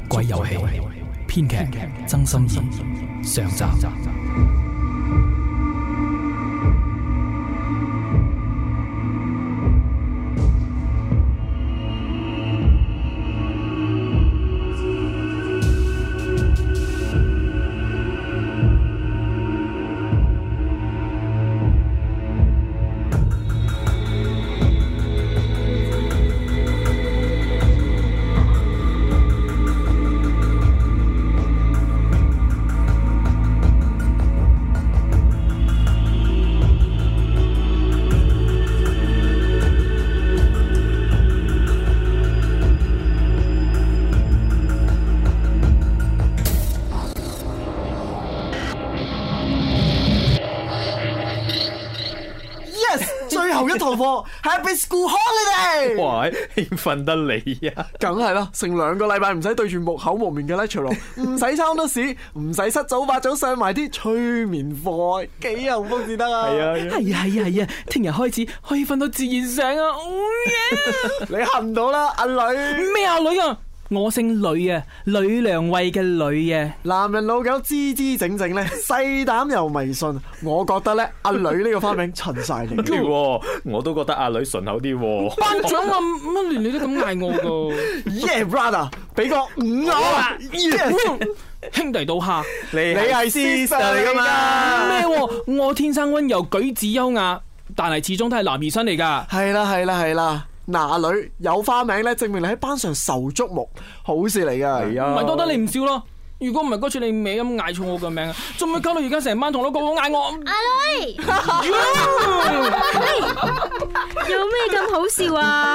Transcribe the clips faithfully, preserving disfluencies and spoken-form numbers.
鬼遊戲編劇曾心怡上集。 最後一堂課 Happy School Holiday！ 哇，興奮得你啊！ 梗係啦，成兩個禮拜唔使對住木口無面嘅 lecture 咯，唔使抄多屎，唔使七早八早上埋啲催眠課，幾幸福至得啊！ 係啊， 係啊係啊係啊，聽日開始可以瞓到自然醒啊！ 你恨到啦，阿女咩啊女啊？我姓呂啊，呂良偉嘅呂啊。 男人老狗支支整整咧，細膽又迷信，我覺得咧阿呂呢個花名襯晒你。 我都覺得阿女順口啲。 班長啊，乜連你都咁嗌我噶 ？Yeah brother， 俾個五我啊！ Yes! 兄弟到下， 你你係 sister 嚟噶嘛？ 咩？我天生溫柔，舉止優雅，但係始終都係男兒身嚟噶。 係啦係啦係啦。嗱，阿女有花名咧，證明你喺班上受矚目，好事嚟噶。 係啊， 唔係多得你唔笑咯。如果唔係嗰次你歪咁嗌錯我嘅名，仲咪搞到而家成班同學個個嗌我阿女。有咩咁好笑啊？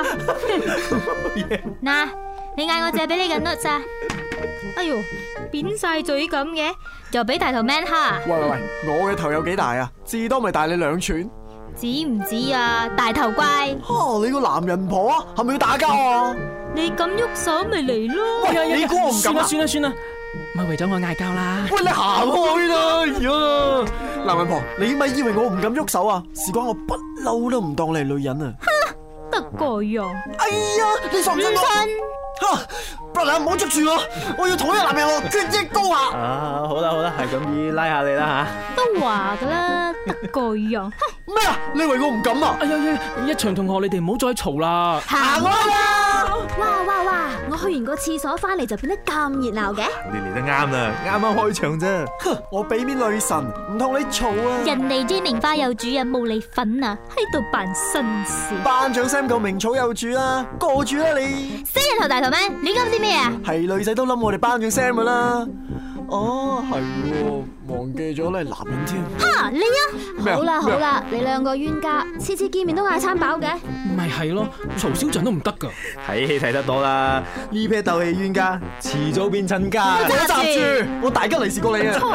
嗱，你嗌我借俾你嘅 notes 啊！哎喲，扁晒嘴咁嘅，又俾大頭 man 蝦。 喂喂喂，我嘅頭有幾大啊？至多咪大你兩寸。 止唔止啊，大頭怪！ 哦，你個男人婆啊，係咪要打交啊？ 你咁喐手咪嚟咯！ 喂，你估我唔敢啊？ 算啦算啦算啦，咪為咗我嗌交啦！ 喂，你行開啦！呀，男人婆，你咪以為我唔敢喐手啊？事關我不嬲都唔當你係女人啊！ 得個樣！ 哎呀，你信唔信我？吓，不然唔好捉住我，我要同呢個男人我決一高下。 啊，好啦好啦，係咁意拉下你啦吓。 都話噶啦，得個樣。 咩啊？你以為我唔敢啊？ 哎呀，一場同學你哋唔好再嘈啦。 行開啦！ 哇哇哇！我去完個廁所翻嚟就變得咁熱鬧嘅。 你嚟得啱啦，啱啱開場啫。 哼，我俾面女神，唔同你嘈啊！ 人哋專年花有主任冇你份啊，喺度扮紳士。 班長 Sam 夠名草有主啦，過住啦你。 死人頭大頭咩？你講啲咩啊？ 係女仔都冧我哋班長 Sam 噶啦。哦，係喎，忘記咗你係男人添。 哈，你啊！好啦好啦，你兩個冤家，次次見面都嗌餐飽嘅。 咪係咯，嘈少陣都唔得噶。 睇戲睇得多啦，呢批鬥氣冤家，遲早變親家。 我閘住，我大吉利是過你啊！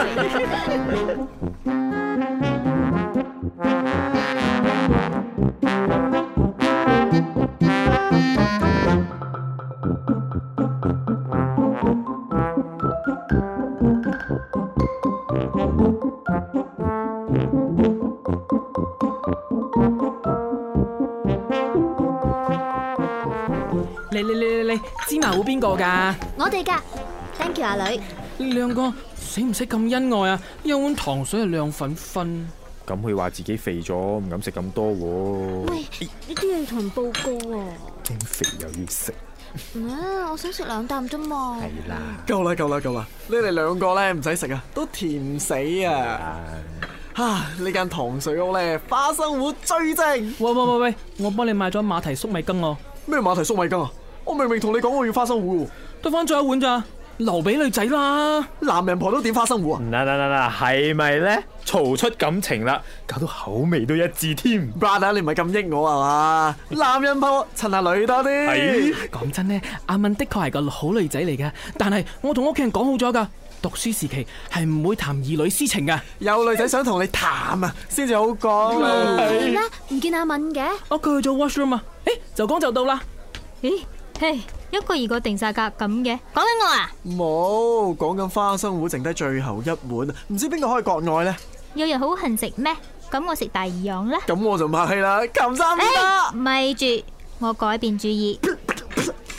你你你你你，芝麻糊邊個噶？ 我哋噶 ，thank you 阿女。 你兩個使唔使咁恩愛啊？一碗糖水係兩粉分。 咁佢話自己肥咗，唔敢食咁多喎。 喂，呢啲要同人報告喎。 驚肥又要食。 啊，我想食兩啖啫嘛。 係啦， 夠啦夠啦夠啦！你哋兩個咧唔使食啊，都甜死啊！啊，呢間糖水屋咧花生糊最正。 喂喂喂喂，我幫你買咗馬蹄粟米羹哦。 咩馬蹄粟米羹啊？我明明同你講我要花生糊， 得翻最後一碗咋？留俾女仔啦。 男人婆都點花生糊啊？ 嗱嗱嗱嗱，係咪咧？嘈出感情啦，搞到口味都一致添。 Brother， 你唔係咁益我係嘛？男人婆襯下女多啲。 係講真咧，阿敏的確係個好女仔嚟嘅，但係我同屋企人講好咗噶，讀書時期係唔會談兒女私情噶。 有女仔想同你談啊，先至好講。 點咧？唔見阿敏嘅？ 哦，佢去咗 washroom 啊。誒，就講就到啦。 咦，嘿，一個二個定晒格咁嘅，講緊我啊？ 冇，講緊花生糊剩低最後一碗，唔知邊個可以割愛咧？ 有人好恨食咩？咁我食第二樣啦。 咁我就唔客氣啦，擒三先啦。 咪住，我改變主意。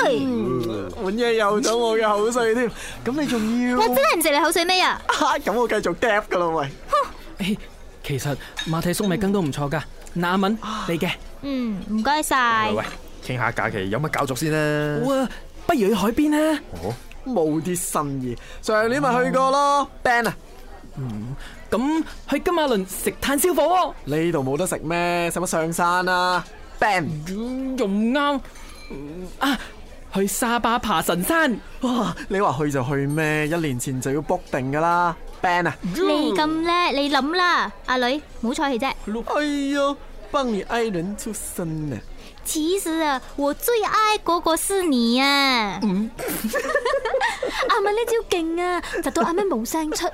碗嘢又咗我嘅口水添，咁你仲要？ 我真係唔食你口水尾啊！ 咁我繼續嗒噶啦喂。 誒，其實馬蹄粟米羹都唔錯噶。嗱，阿敏你嘅。 嗯，唔該晒。 喂，傾下假期有乜搞作先啦？ 哇，不如去海邊啦。 哦， 冇啲新意，上年咪去過咯 ，Ben 啊。 嗯，咁去金馬倫食炭燒火鍋。 呢度冇得食咩？使乜上山啊 ？Ben 又唔啱。啊，去沙巴爬神山。 哇！你話去就去咩？一年前就要 book 定噶啦 ，Ben 啊！ 你咁叻，你諗啦，阿女，唔好睬氣啫。 哎呀，幫你愛人出身啊！ 其實啊，我最愛嗰個是你啊！ 嗯， 阿敏呢招勁啊，窒到阿妹冇聲出。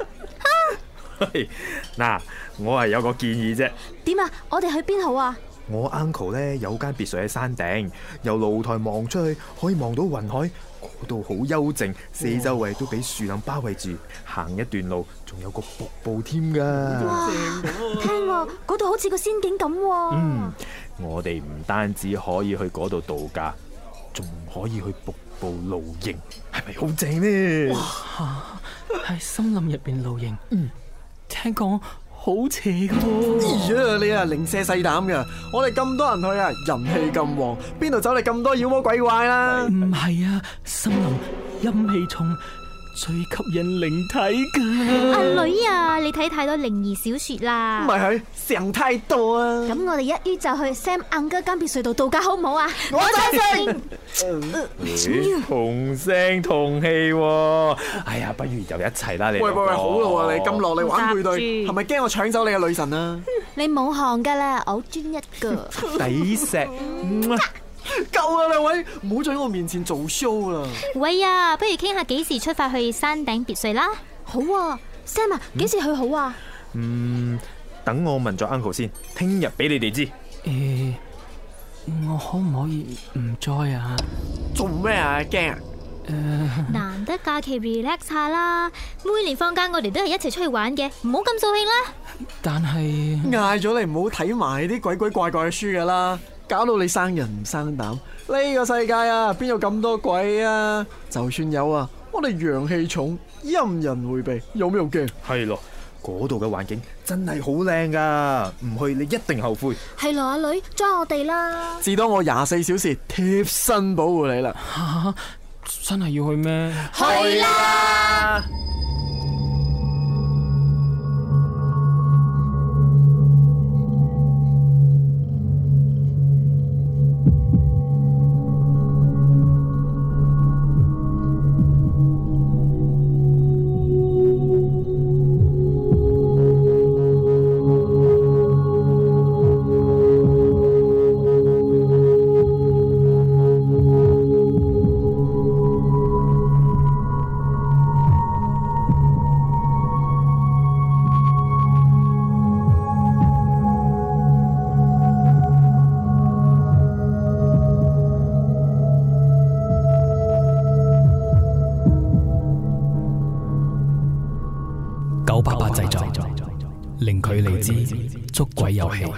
嗱，我係有個建議啫。 點啊？我哋去邊好啊？ 我 uncle 咧有間別墅喺山頂，由露台望出去可以望到雲海，嗰度好幽靜，四周圍都俾樹林包圍住，行一段路仲有個瀑布添噶。 哇！聽喎，嗰度好似個仙境咁。 嗯，我哋唔單止可以去嗰度度假，仲可以去瀑布露營，係咪好正呢？ 哇！喺森林入邊露營，嗯，聽講好邪噶喎。 呀，你啊零舍細膽噶，我哋咁多人去啊，人氣咁旺，邊度走嚟咁多妖魔鬼怪啦？ 唔係啊，森林陰氣重，最吸引靈體噶。 阿女啊，你睇太多靈異小說啦。 唔係佢想太多啊！ 咁我哋一於就去 Sam 硬哥間別墅度度假好唔好啊？ 我贊成。 同聲同氣喎，哎呀，不如就一齊啦！你喂喂喂，好咯喎，你咁落力玩配對， 唔搭住係咪驚我搶走你嘅女神啊？ 你冇行噶啦，我好專一噶。 抵錫。 夠啦，兩位，唔好在我面前做 show 啦。 喂啊，不如傾下幾時出發去山頂別墅啦？好啊 ，Sam 啊，幾時去好啊？ 嗯，等我問咗 uncle 先，聽日俾你哋知。 誒，我可唔可以唔 join 啊？ 做咩啊？驚啊？ 誒， 難得假期 relax 下啦，每年放假我哋都係一齊出去玩嘅，唔好咁掃興啦。 但係嗌咗你唔好睇埋啲鬼鬼怪怪嘅書噶啦，搞到你生人唔生膽。呢個世界啊，邊有咁多鬼啊？就算有啊，我哋陽氣重，陰人迴避，有咩用驚？ 係咯，嗰度嘅環境真係好靚噶，唔去你一定後悔。 係咯，阿女，join我哋啦。 至多我廿四小時貼身保護你啦。 吓，真係要去咩？ 去啦！ 九八八製作，零距離之捉鬼遊戲。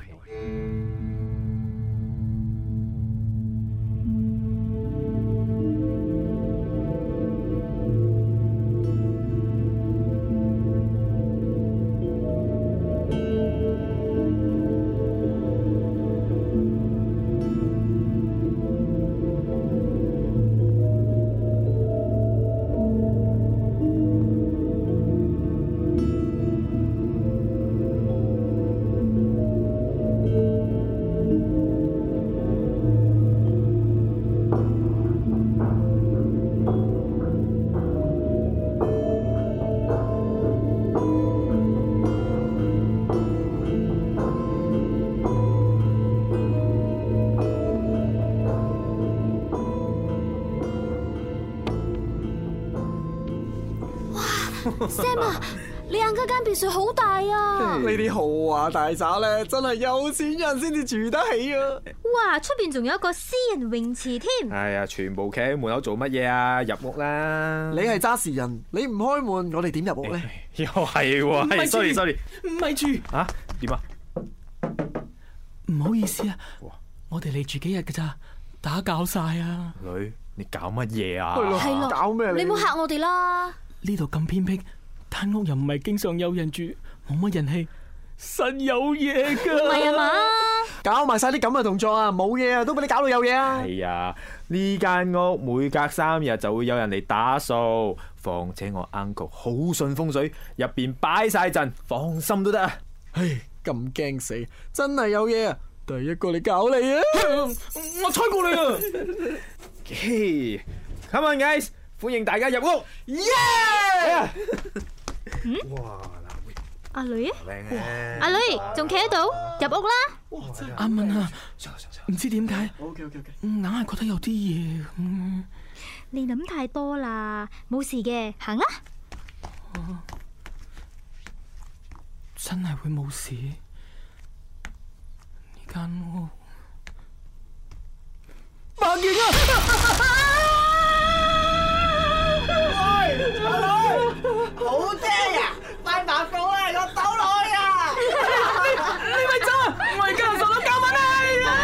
Sam 啊，你硬嗰間別墅好大啊！ 呢啲豪華大宅咧，真係有錢人先至住得起啊！ 哇，出邊仲有一個私人泳池添。 哎呀，全部企喺門口做乜嘢啊？入屋啦！ 你係揸事人，你唔開門，我哋點入屋咧？ 又係喎，係 sorry sorry， 唔係住啊？點啊？ 唔好意思啊，我哋嚟住幾日㗎咋，打攪晒啊！ 女， 你搞乜嘢啊？ 係咯， 搞咩你唔好嚇我哋啦。 呢度咁偏僻，間屋又唔係經常有人住，冇乜人氣，實有嘢噶。 唔係啊嘛？ 搞埋晒啲咁嘅動作啊，冇嘢啊，都俾你搞到有嘢啊！ 係啊，呢間屋每隔三日就會有人嚟打掃，況且我 uncle 好信風水，入邊擺晒陣，放心都得啊！ 唉，咁驚死，真係有嘢啊！第一個嚟搞你啊！ 我猜過你啊！ Okay, come on guys，歡迎大家入屋。 耶！ 哇， 阿女啊， 靚咧！ 阿女仲企喺度，入屋啦。 阿文啊，唔知點解， OK OK OK， 硬係覺得有啲嘢咁。 你諗太多啦，冇事嘅，行啦。 真係會冇事？呢間屋白影啊！ 喂，阿女，好驚啊！快麻煩啊，我走落去啊！ 你咪走啊！我而家就上到交文啊！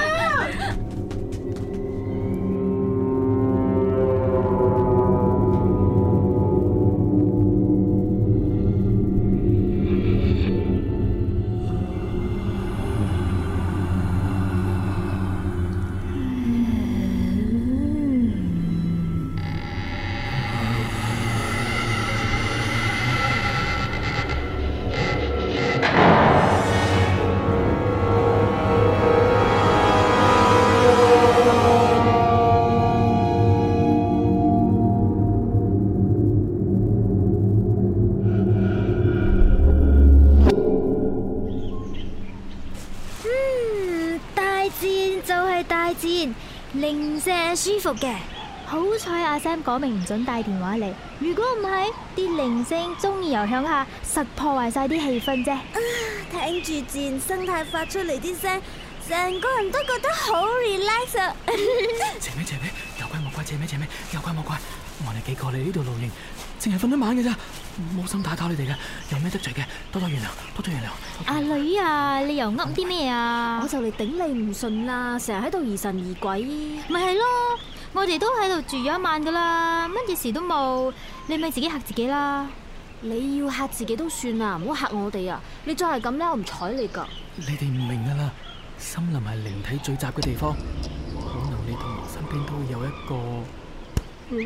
零舍舒服嘅，好彩阿 Sam 講明唔准帶電話嚟，如果唔係，啲鈴聲中意又響下，實破壞晒啲氣氛啫。 聽住自然生態發出嚟啲聲，成個人都覺得好 relax 啊！ 邪咩邪咩，有怪莫怪，邪咩邪咩，有怪莫怪。我哋幾個嚟呢度露營，淨係瞓一晚嘅咋，冇心打攪你哋嘅，有咩得罪嘅，多多原諒，多多原諒。 阿女啊，你又噏啲咩啊？ 我就嚟頂你唔順啦，成日喺度疑神疑鬼。 咪係咯，我哋都喺度住咗一晚噶啦，乜嘢事都冇，你咪自己嚇自己啦。 你要嚇自己都算啦，唔好嚇我哋啊！你再係咁咧，我唔睬你噶。 你哋唔明噶啦，森林係靈體聚集嘅地方，可能你同我身邊都會有一個。 阿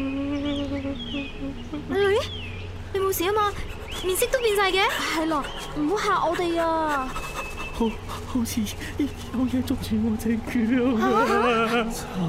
女，你冇事啊嘛？面色都變晒嘅。 係咯，唔好嚇我哋啊！ 好，好似有嘢捉住我隻腳啊！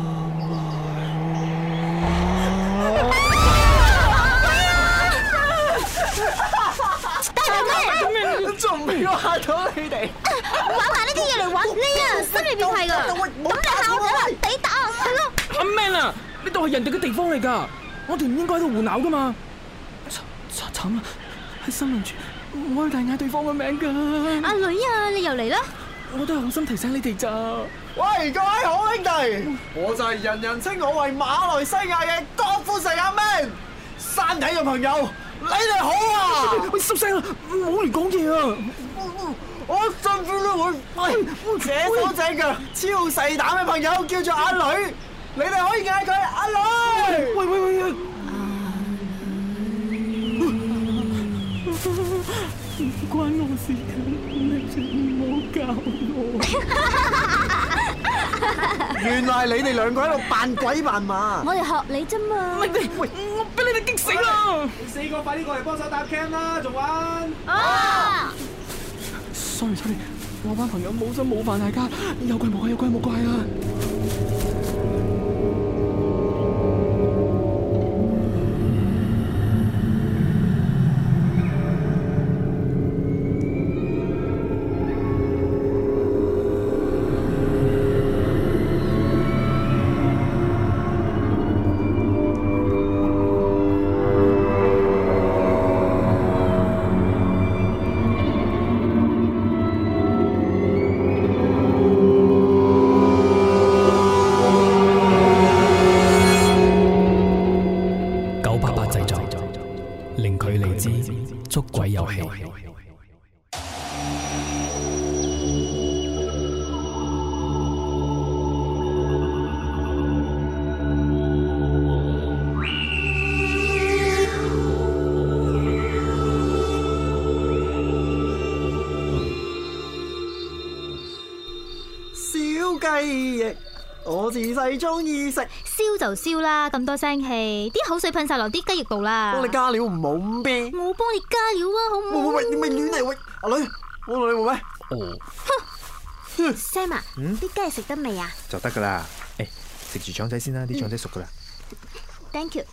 仲未我嚇到你哋？ 玩埋呢啲嘢嚟玩你啊！心理變態噶，咁你嚇我啦，抵打係咯。 阿 Man 啊，呢度係人哋嘅地方嚟噶，我哋唔應該喺度胡鬧噶嘛。慘慘啦，喺森林處，唔可以大嗌對方嘅名噶。 阿女啊，你又嚟啦！ 我都係好心提醒你哋咋。 喂，各位好兄弟，我就係人人稱我為馬來西亞嘅郭富城阿 Man，山體嘅朋友，你哋好啊！ 喂，收聲啊，唔好亂講嘢啊！ 我甚至都會喂這手這腳超細膽嘅朋友叫做阿女，你哋可以嗌佢阿女。 喂喂喂喂！唔關我事㗎，你唔好教我。 原來你哋兩個喺度扮鬼扮馬。 我哋學你啫嘛。 喂喂，我俾你哋激死啦！ 你四個快啲過嚟幫手搭 cam 啦，仲玩？ 啊 sorry sorry，我班朋友冇心冇犯大家，有怪冇怪，有怪冇怪啊！零距離之捉鬼遊戲。 雞翼，我自細中意食。 燒就燒啦，咁多聲氣，啲口水噴晒落啲雞翼度啦。 幫你加料唔好咁啤。 我幫你加料啊，好唔好？ 喂喂喂，你咪亂嚟喂！阿女，我同你冇咩？ 哦， Sam 啊，啲雞食得未啊？ 就得噶啦。誒，食住腸仔先啦，啲腸仔熟噶啦。 Thank you。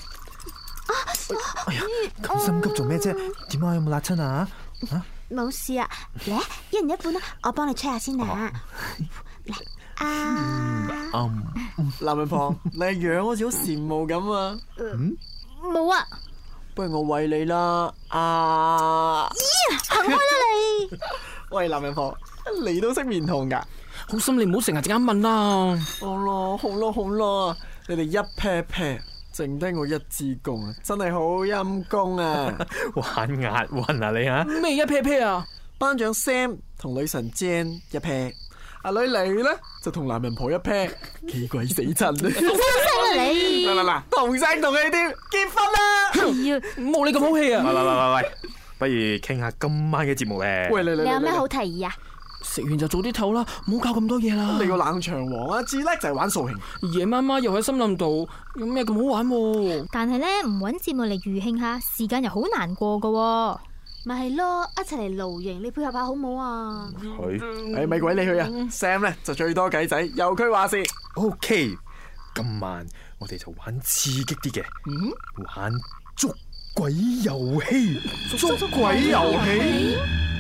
哎呀，咁心急做咩啫？點解有冇辣親啊？啊？ 冇事啊，嚟，一人一半啦，我幫你吹下先啊。嚟啊！ 男人婆，你樣好似好羨慕咁啊！ 冇啊， 不如我餵你啦，啊！ 行開啦你！ 喂，男人婆，你都識面紅噶？ 好心你唔好成日陣間問啦。 好咯，好咯，好咯，你哋一 pair pair，剩低我一支公啊，真係好陰公啊！ 玩押韻啊你啊？ 咩一 pair pair 啊？ 班長 Sam 同女神 Jane 一 pair， 阿女你咧就同男人婆一 pair， 幾鬼死襯啊！ 聲啦你！ 嗱嗱嗱，同聲同氣添，結婚啦！ 係啊， 冇你咁好氣啊！ 喂喂喂喂喂，不如傾下今晚嘅節目咧。 喂，你你你有咩好提議啊？ 食完就早啲唞啦，唔好搞咁多嘢啦。 你個冷場王啊，至叻就係玩掃興。 夜媽媽又喺森林度，有咩咁好玩喎？ 但係咧唔搵節目嚟娛慶下，時間又好難過噶。 咪係咯，一齊嚟露營，你配合下好唔好啊？ 佢誒，咪鬼你去啊！Sam 咧就最多計仔，由佢話事。 OK， 今晚我哋就玩刺激啲嘅， 嗯， 玩捉鬼遊戲。 捉鬼遊戲。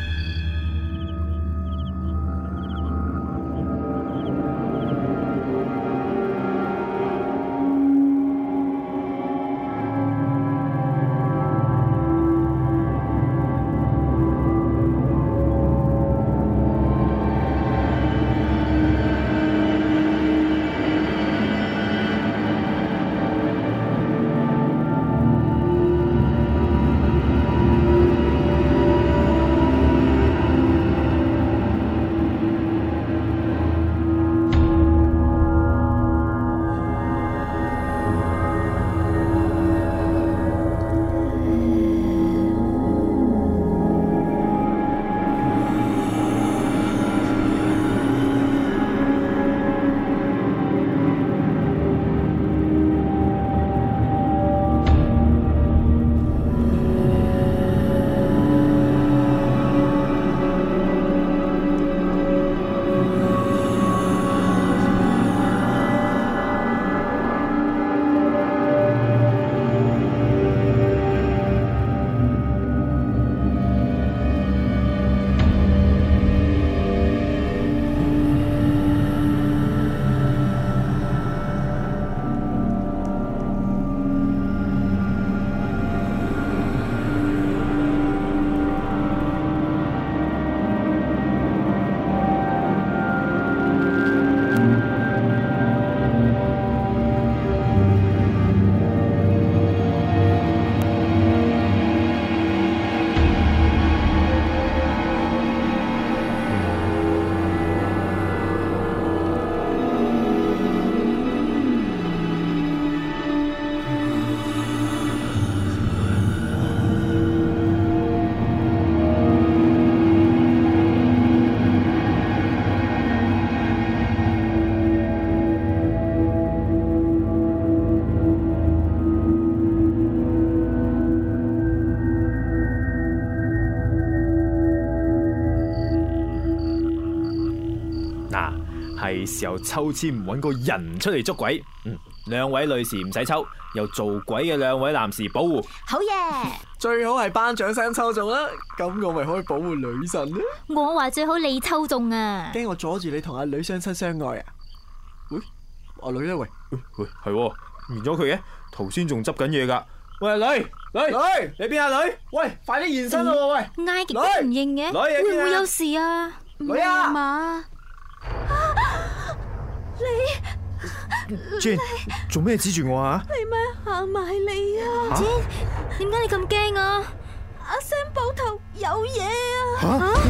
係時候抽籤揾個人出嚟捉鬼。嗯，兩位女士唔使抽，由做鬼嘅兩位男士保護。 好嘢！ 最好係班長 Sam 抽中啦，咁我咪可以保護女神啦。 我話最好你抽中啊！ 驚我阻住你同阿女相親相愛啊？喂，阿女咧？喂喂，係喎，完咗佢嘅，頭先仲執緊嘢噶。喂，女女女，你邊啊女？喂，快啲現身啦！喂， 嗌極都唔應嘅，會唔會有事啊？ 女啊嘛？你 Jane 做咩指住我啊？ 你咪行埋嚟啊！ Jane，點解你咁驚啊？ 阿 Sam 膊頭有嘢啊！ 吓！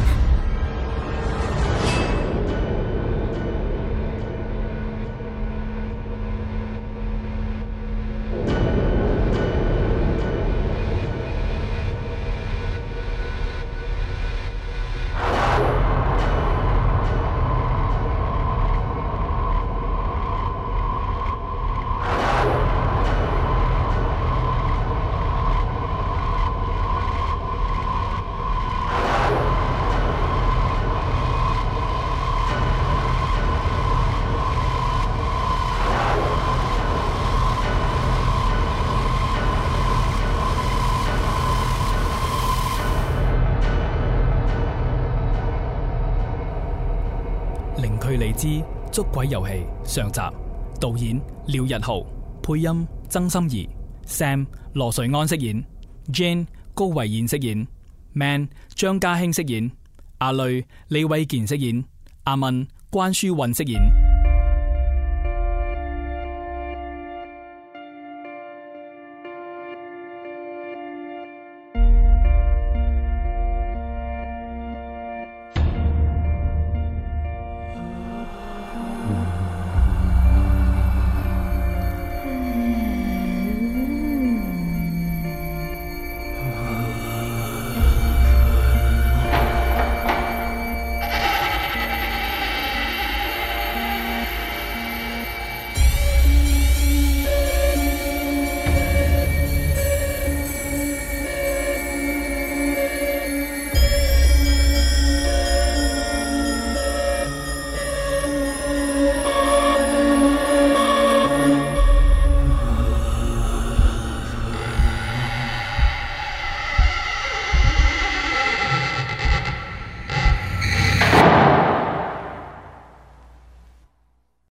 去離之捉鬼遊戲上集，導演廖日豪，配音曾心怡 ，Sam 羅瑞安飾演 ，Jane 高慧燕飾演 ，Man 張家興飾演，阿淚李偉健飾演，阿敏關書韻飾演。